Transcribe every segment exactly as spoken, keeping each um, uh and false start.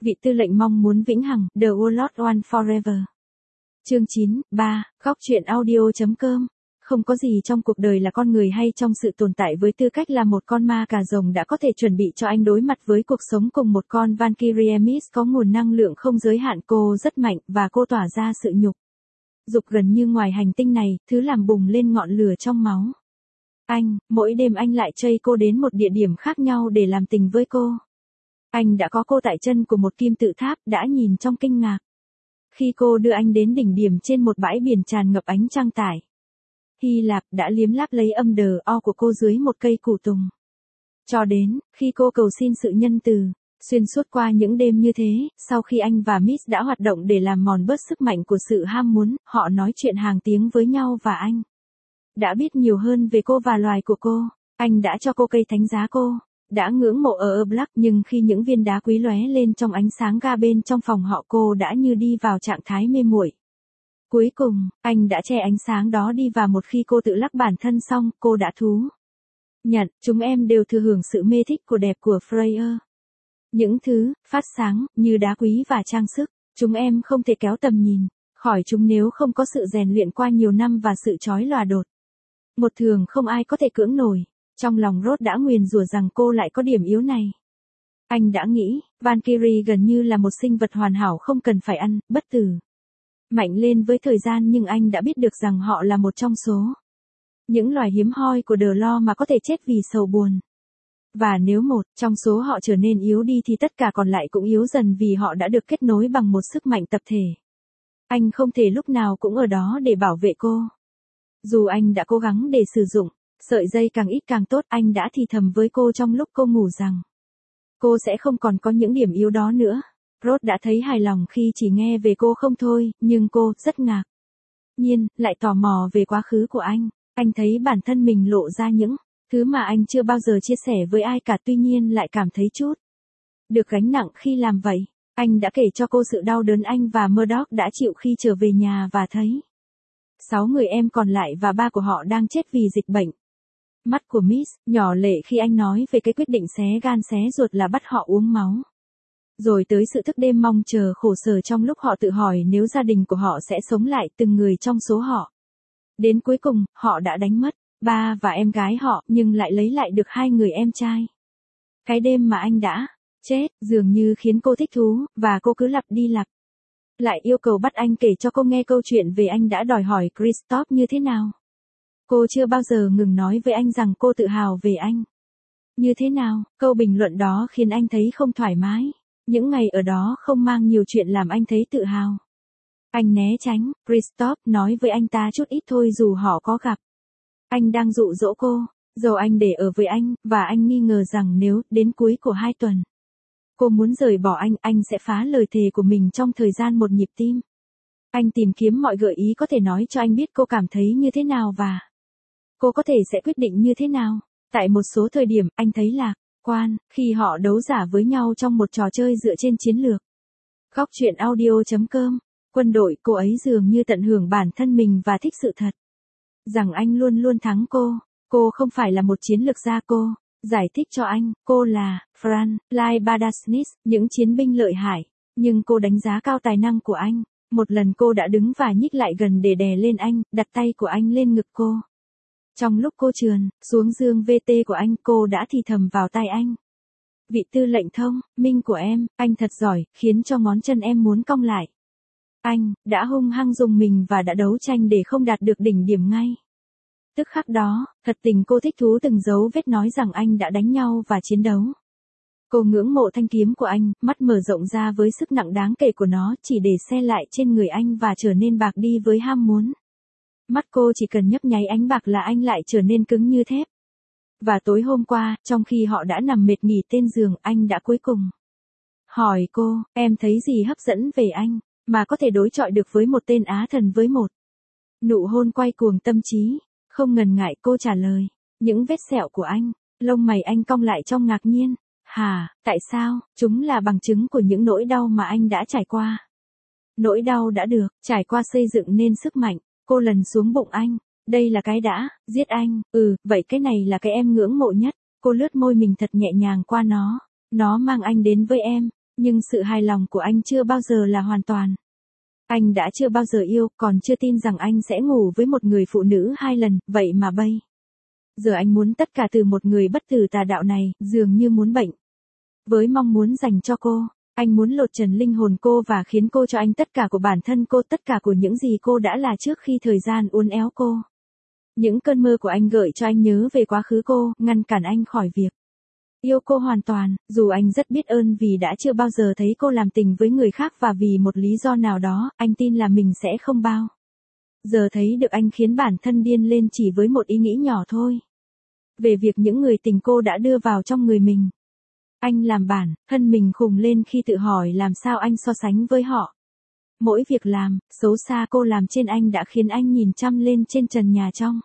Vị tư lệnh mong muốn vĩnh hằng, The Warlord One Forever. Chương chín, ba, Góc truyện audio chấm com. Không có gì trong cuộc đời là con người hay trong sự tồn tại với tư cách là một con ma cà rồng đã có thể chuẩn bị cho anh đối mặt với cuộc sống cùng một con Valkyrie Miss có nguồn năng lượng không giới hạn. Cô rất mạnh và cô tỏa ra sự nhục dục gần như ngoài hành tinh này, thứ làm bùng lên ngọn lửa trong máu. Anh, mỗi đêm anh lại chây cô đến một địa điểm khác nhau để làm tình với cô. Anh đã có cô tại chân của một kim tự tháp, đã nhìn trong kinh ngạc khi cô đưa anh đến đỉnh điểm trên một bãi biển tràn ngập ánh trăng tải. Hy Lạp đã liếm láp lấy âm đờ o của cô dưới một cây củ tùng. Cho đến khi cô cầu xin sự nhân từ, xuyên suốt qua những đêm như thế, sau khi anh và Miss đã hoạt động để làm mòn bớt sức mạnh của sự ham muốn, họ nói chuyện hàng tiếng với nhau và anh đã biết nhiều hơn về cô và loài của cô. Anh đã cho cô cây thánh giá cô đã ngưỡng mộ ở Black, nhưng khi những viên đá quý lóe lên trong ánh sáng ga bên trong phòng họ, cô đã như đi vào trạng thái mê muội. Cuối cùng, anh đã che ánh sáng đó đi và một khi cô tự lắc bản thân xong, cô đã thú nhận, chúng em đều thừa hưởng sự mê thích của đẹp của Freya. Những thứ phát sáng như đá quý và trang sức, chúng em không thể kéo tầm nhìn khỏi chúng nếu không có sự rèn luyện qua nhiều năm và sự chói lòa đột. Một thường không ai có thể cưỡng nổi. Trong lòng Rod đã nguyền rủa rằng cô lại có điểm yếu này. Anh đã nghĩ, Valkyrie gần như là một sinh vật hoàn hảo không cần phải ăn, bất tử, mạnh lên với thời gian, nhưng anh đã biết được rằng họ là một trong số những loài hiếm hoi của The Law mà có thể chết vì sầu buồn. Và nếu một trong số họ trở nên yếu đi thì tất cả còn lại cũng yếu dần vì họ đã được kết nối bằng một sức mạnh tập thể. Anh không thể lúc nào cũng ở đó để bảo vệ cô. Dù anh đã cố gắng để sử dụng sợi dây càng ít càng tốt, anh đã thì thầm với cô trong lúc cô ngủ rằng cô sẽ không còn có những điểm yếu đó nữa. Rod đã thấy hài lòng khi chỉ nghe về cô không thôi, nhưng cô rất ngạc nhiên lại tò mò về quá khứ của anh. Anh thấy bản thân mình lộ ra những thứ mà anh chưa bao giờ chia sẻ với ai cả, tuy nhiên lại cảm thấy chút được gánh nặng khi làm vậy. Anh đã kể cho cô sự đau đớn anh và Murdoch đã chịu khi trở về nhà và thấy sáu người em còn lại và ba của họ đang chết vì dịch bệnh. Mắt của Miss nhỏ lệ khi anh nói về cái quyết định xé gan xé ruột là bắt họ uống máu. Rồi tới sự thức đêm mong chờ khổ sở trong lúc họ tự hỏi nếu gia đình của họ sẽ sống lại, từng người trong số họ. Đến cuối cùng, họ đã đánh mất ba và em gái họ, nhưng lại lấy lại được hai người em trai. Cái đêm mà anh đã chết dường như khiến cô thích thú, và cô cứ lặp đi lặp lại yêu cầu bắt anh kể cho cô nghe câu chuyện về anh đã đòi hỏi Kristoff như thế nào. Cô chưa bao giờ ngừng nói với anh rằng cô tự hào về anh như thế nào. Câu bình luận đó khiến anh thấy không thoải mái. Những ngày ở đó không mang nhiều chuyện làm anh thấy tự hào. Anh né tránh. Kristoff nói với anh ta chút ít thôi dù họ có gặp. Anh đang dụ dỗ cô, dầu anh để ở với anh, và anh nghi ngờ rằng nếu đến cuối của hai tuần cô muốn rời bỏ anh, anh sẽ phá lời thề của mình trong thời gian một nhịp tim. Anh tìm kiếm mọi gợi ý có thể nói cho anh biết cô cảm thấy như thế nào và cô có thể sẽ quyết định như thế nào. Tại một số thời điểm, anh thấy lạc quan khi họ đấu giả với nhau trong một trò chơi dựa trên chiến lược. Góc truyện audio chấm com. Quân đội, cô ấy dường như tận hưởng bản thân mình và thích sự thật rằng anh luôn luôn thắng cô. Cô không phải là một chiến lược gia, cô giải thích cho anh, cô là Fran Laibadassnis, những chiến binh lợi hại, nhưng cô đánh giá cao tài năng của anh. Một lần cô đã đứng và nhích lại gần để đè lên anh, đặt tay của anh lên ngực cô. Trong lúc cô trườn xuống dương vê tê của anh, cô đã thì thầm vào tai anh. Vị tư lệnh thông minh của em, anh thật giỏi, khiến cho ngón chân em muốn cong lại. Anh đã hung hăng dùng mình và đã đấu tranh để không đạt được đỉnh điểm ngay tức khắc đó. Thật tình cô thích thú từng dấu vết nói rằng anh đã đánh nhau và chiến đấu. Cô ngưỡng mộ thanh kiếm của anh, mắt mở rộng ra với sức nặng đáng kể của nó chỉ để xe lại trên người anh và trở nên bạc đi với ham muốn. Mắt cô chỉ cần nhấp nháy ánh bạc là anh lại trở nên cứng như thép. Và tối hôm qua, trong khi họ đã nằm mệt nghỉ trên giường, anh đã cuối cùng hỏi cô, em thấy gì hấp dẫn về anh mà có thể đối chọi được với một tên á thần với một nụ hôn quay cuồng tâm trí. Không ngần ngại cô trả lời, những vết sẹo của anh. Lông mày anh cong lại trong ngạc nhiên. Hà, tại sao? Chúng là bằng chứng của những nỗi đau mà anh đã trải qua. Nỗi đau đã được trải qua xây dựng nên sức mạnh. Cô lần xuống bụng anh. Đây là cái đã giết anh. Ừ, vậy cái này là cái em ngưỡng mộ nhất. Cô lướt môi mình thật nhẹ nhàng qua nó. Nó mang anh đến với em. Nhưng sự hài lòng của anh chưa bao giờ là hoàn toàn. Anh đã chưa bao giờ yêu, còn chưa tin rằng anh sẽ ngủ với một người phụ nữ hai lần, vậy mà bây giờ anh muốn tất cả từ một người bất tử tà đạo này, dường như muốn bệnh. Với mong muốn dành cho cô, anh muốn lột trần linh hồn cô và khiến cô cho anh tất cả của bản thân cô, tất cả của những gì cô đã là trước khi thời gian uốn éo cô. Những cơn mơ của anh gợi cho anh nhớ về quá khứ cô, ngăn cản anh khỏi việc yêu cô hoàn toàn, dù anh rất biết ơn vì đã chưa bao giờ thấy cô làm tình với người khác và vì một lý do nào đó, anh tin là mình sẽ không bao giờ thấy được anh khiến bản thân điên lên chỉ với một ý nghĩ nhỏ thôi. Về việc những người tình cô đã đưa vào trong người mình. Anh làm bản thân mình khùng lên khi tự hỏi làm sao anh so sánh với họ. Mỗi việc làm, xấu xa cô làm trên anh đã khiến anh nhìn chăm lên trên trần nhà trong.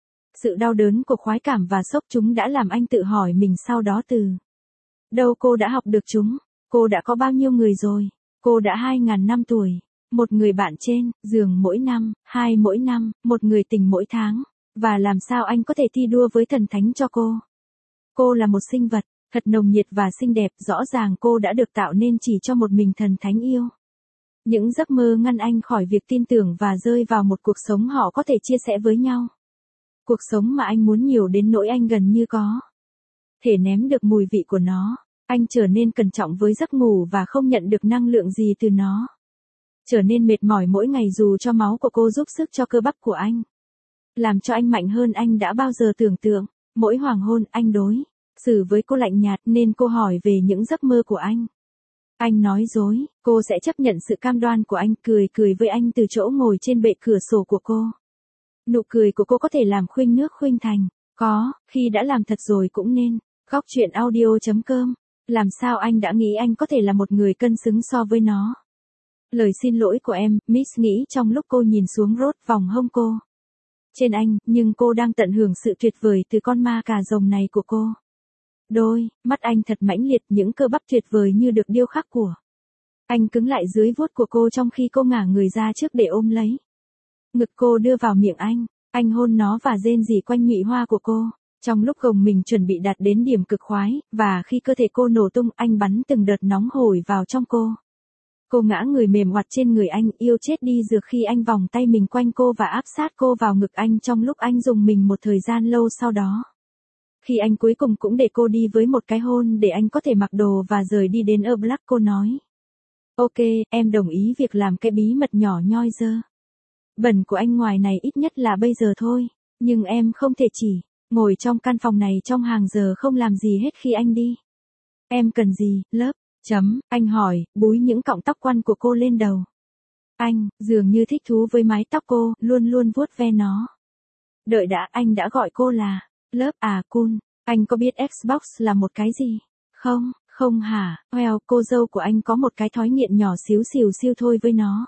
Sự đau đớn của khoái cảm và sốc chúng đã làm anh tự hỏi mình sau đó từ đâu cô đã học được chúng, cô đã có bao nhiêu người rồi, cô đã hai ngàn năm tuổi, một người bạn trên, giường mỗi năm, hai mỗi năm, một người tình mỗi tháng, và làm sao anh có thể thi đua với thần thánh cho cô. Cô là một sinh vật, thật nồng nhiệt và xinh đẹp, rõ ràng cô đã được tạo nên chỉ cho một mình thần thánh yêu. Những giấc mơ ngăn anh khỏi việc tin tưởng và rơi vào một cuộc sống họ có thể chia sẻ với nhau. Cuộc sống mà anh muốn nhiều đến nỗi anh gần như có thể ném được mùi vị của nó. Anh trở nên cẩn trọng với giấc ngủ và không nhận được năng lượng gì từ nó. Trở nên mệt mỏi mỗi ngày dù cho máu của cô giúp sức cho cơ bắp của anh. Làm cho anh mạnh hơn anh đã bao giờ tưởng tượng. Mỗi hoàng hôn anh đối xử với cô lạnh nhạt nên cô hỏi về những giấc mơ của anh. Anh nói dối, cô sẽ chấp nhận sự cam đoan của anh, cười cười với anh từ chỗ ngồi trên bệ cửa sổ của cô. Nụ cười của cô có thể làm khuynh nước khuynh thành. Có, khi đã làm thật rồi cũng nên. Góc chuyện audio chấm com. Làm sao anh đã nghĩ anh có thể là một người cân xứng so với nó? Lời xin lỗi của em, Miss nghĩ trong lúc cô nhìn xuống rốt vòng hông cô. Trên anh, nhưng cô đang tận hưởng sự tuyệt vời từ con ma cà rồng này của cô. Đôi, mắt anh thật mãnh liệt, những cơ bắp tuyệt vời như được điêu khắc của. Anh cứng lại dưới vuốt của cô trong khi cô ngả người ra trước để ôm lấy. Ngực cô đưa vào miệng anh, anh hôn nó và rên rỉ quanh nhụy hoa của cô. Trong lúc gồng mình chuẩn bị đạt đến điểm cực khoái, và khi cơ thể cô nổ tung, anh bắn từng đợt nóng hổi vào trong cô. Cô ngã người mềm oặt trên người anh, yêu chết đi dược khi anh vòng tay mình quanh cô và áp sát cô vào ngực anh trong lúc anh dùng mình một thời gian lâu sau đó. Khi anh cuối cùng cũng để cô đi với một cái hôn để anh có thể mặc đồ và rời đi đến ở Black, cô nói. Ok, em đồng ý việc làm cái bí mật nhỏ nhoi dơ bẩn của anh ngoài này ít nhất là bây giờ thôi, nhưng em không thể chỉ ngồi trong căn phòng này trong hàng giờ không làm gì hết khi anh đi. Em cần gì, lớp? Chấm, anh hỏi, búi những cọng tóc quăn của cô lên đầu. Anh, dường như thích thú với mái tóc cô, luôn luôn vuốt ve nó. Đợi đã, anh đã gọi cô là lớp à Kun, anh có biết Xbox là một cái gì? Không, không hả, well, cô dâu của anh có một cái thói nghiện nhỏ xíu xìu xiu thôi với nó.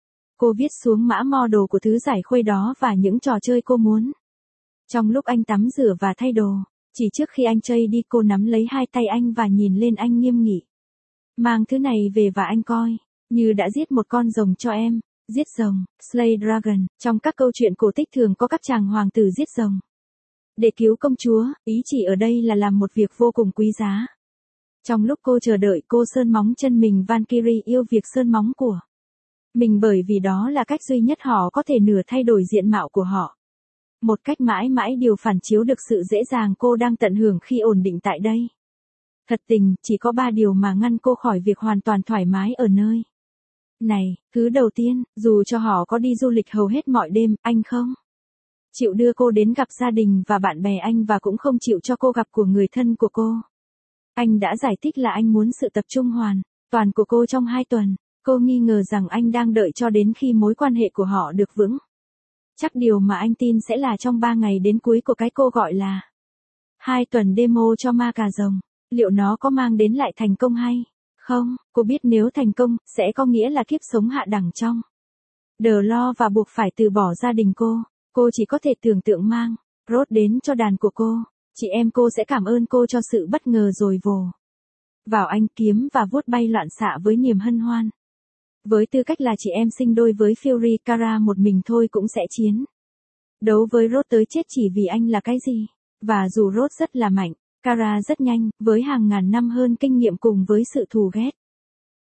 Cô viết xuống mã model của thứ giải khuây đó và những trò chơi cô muốn. Trong lúc anh tắm rửa và thay đồ, chỉ trước khi anh chơi đi cô nắm lấy hai tay anh và nhìn lên anh nghiêm nghị. Mang thứ này về và anh coi, như đã giết một con rồng cho em, giết rồng, slay dragon, trong các câu chuyện cổ tích thường có các chàng hoàng tử giết rồng. Để cứu công chúa, ý chỉ ở đây là làm một việc vô cùng quý giá. Trong lúc cô chờ đợi cô sơn móng chân mình, Valkyrie yêu việc sơn móng của mình bởi vì đó là cách duy nhất họ có thể nửa thay đổi diện mạo của họ. Một cách mãi mãi điều phản chiếu được sự dễ dàng cô đang tận hưởng khi ổn định tại đây. Thật tình, chỉ có ba điều mà ngăn cô khỏi việc hoàn toàn thoải mái ở nơi này. Thứ đầu tiên, dù cho họ có đi du lịch hầu hết mọi đêm, anh không chịu đưa cô đến gặp gia đình và bạn bè anh và cũng không chịu cho cô gặp của người thân của cô. Anh đã giải thích là anh muốn sự tập trung hoàn toàn của cô trong hai tuần. Cô nghi ngờ rằng anh đang đợi cho đến khi mối quan hệ của họ được vững. Chắc điều mà anh tin sẽ là trong ba ngày đến cuối của cái cô gọi là hai tuần demo cho ma cà rồng. Liệu nó có mang đến lại thành công hay không? Cô biết nếu thành công, sẽ có nghĩa là kiếp sống hạ đẳng trong đờ lo và buộc phải từ bỏ gia đình cô. Cô chỉ có thể tưởng tượng mang Rốt đến cho đàn của cô. Chị em cô sẽ cảm ơn cô cho sự bất ngờ rồi vồ vào anh, kiếm và vuốt bay loạn xạ với niềm hân hoan. Với tư cách là chị em sinh đôi với Fury, Kara một mình thôi cũng sẽ chiến đấu với Rốt tới chết chỉ vì anh là cái gì. Và dù Rốt rất là mạnh, Kara rất nhanh, với hàng ngàn năm hơn kinh nghiệm cùng với sự thù ghét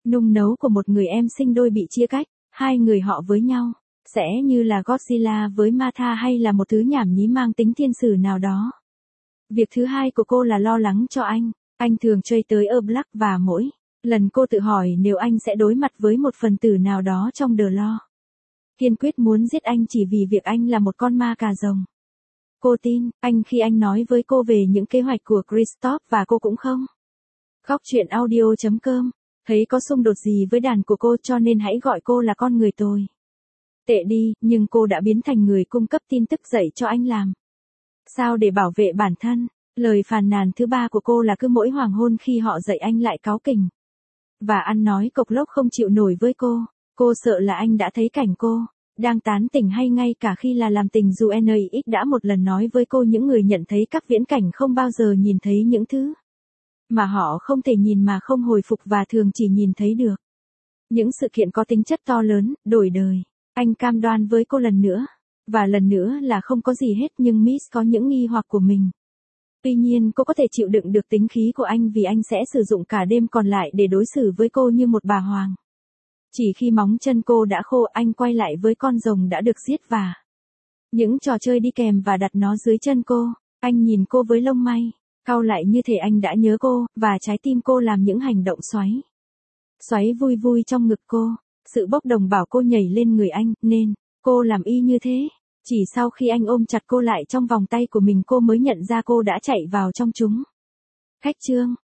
Nung nấu của một người em sinh đôi bị chia cách, hai người họ với nhau, sẽ như là Godzilla với Martha hay là một thứ nhảm nhí mang tính thiên sử nào đó. Việc thứ hai của cô là lo lắng cho anh, anh thường chơi tới ở Black và mỗi lần cô tự hỏi nếu anh sẽ đối mặt với một phần tử nào đó trong The Law. Kiên quyết muốn giết anh chỉ vì việc anh là một con ma cà rồng. Cô tin anh khi anh nói với cô về những kế hoạch của Christoph và cô cũng không. Góc chuyện audio chấm com, thấy có xung đột gì với đàn của cô cho nên hãy gọi cô là con người tồi. Tệ đi, nhưng cô đã biến thành người cung cấp tin tức dạy cho anh làm sao để bảo vệ bản thân. Lời phàn nàn thứ ba của cô là cứ mỗi hoàng hôn khi họ dậy anh lại cáu kỉnh và ăn nói cộc lốc không chịu nổi với cô. Cô sợ là anh đã thấy cảnh cô đang tán tỉnh hay ngay cả khi là làm tình dù en ích đã một lần nói với cô những người nhận thấy các viễn cảnh không bao giờ nhìn thấy những thứ mà họ không thể nhìn mà không hồi phục và thường chỉ nhìn thấy được. Những sự kiện có tính chất to lớn, đổi đời. Anh cam đoan với cô lần nữa. Và lần nữa là không có gì hết nhưng Miss có những nghi hoặc của mình. Tuy nhiên cô có thể chịu đựng được tính khí của anh vì anh sẽ sử dụng cả đêm còn lại để đối xử với cô như một bà hoàng. Chỉ khi móng chân cô đã khô anh quay lại với con rồng đã được giết và những trò chơi đi kèm và đặt nó dưới chân cô. Anh nhìn cô với lông mày cau lại như thể anh đã nhớ cô, và trái tim cô làm những hành động xoáy. Xoáy vui vui trong ngực cô. Sự bốc đồng bảo cô nhảy lên người anh, nên cô làm y như thế. Chỉ sau khi anh ôm chặt cô lại trong vòng tay của mình cô mới nhận ra cô đã chạy vào trong chúng. Khách chương